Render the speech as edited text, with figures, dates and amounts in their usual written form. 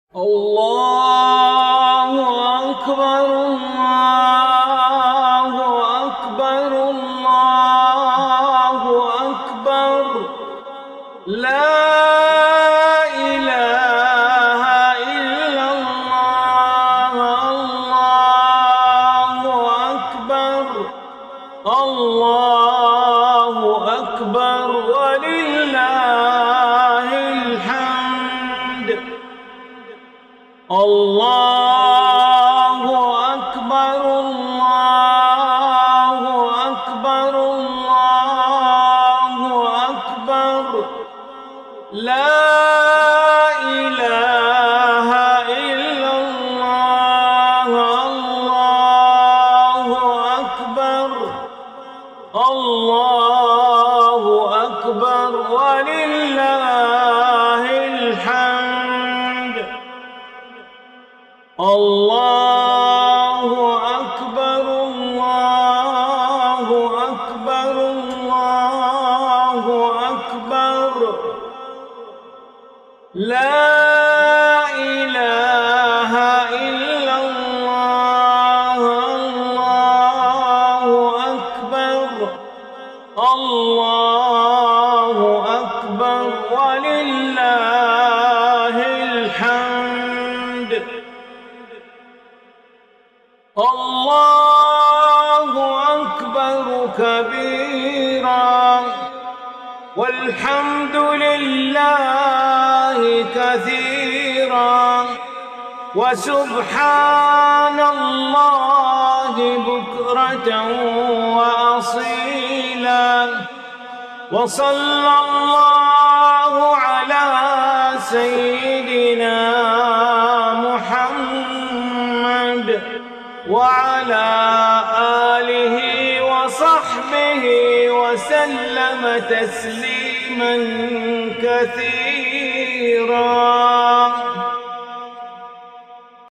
الله أكبر الله أكبر الله أكبر لا إله إلا الله الله أكبر الله أكبر ولله الحمد الله أكبر الله أكبر الله أكبر لا إله إلا الله الله أكبر الله أكبر ولله الحمد الله أكبر الله أكبر الله أكبر لا إله إلا الله الله أكبر الله أكبر ولله الحمد الله أكبر كبيرا والحمد لله كثيرا وسبحان الله بكرة وأصيلا وصلى الله على سيدنا محمد وعلى آله وصحبه وسلم تسليما كثيرا.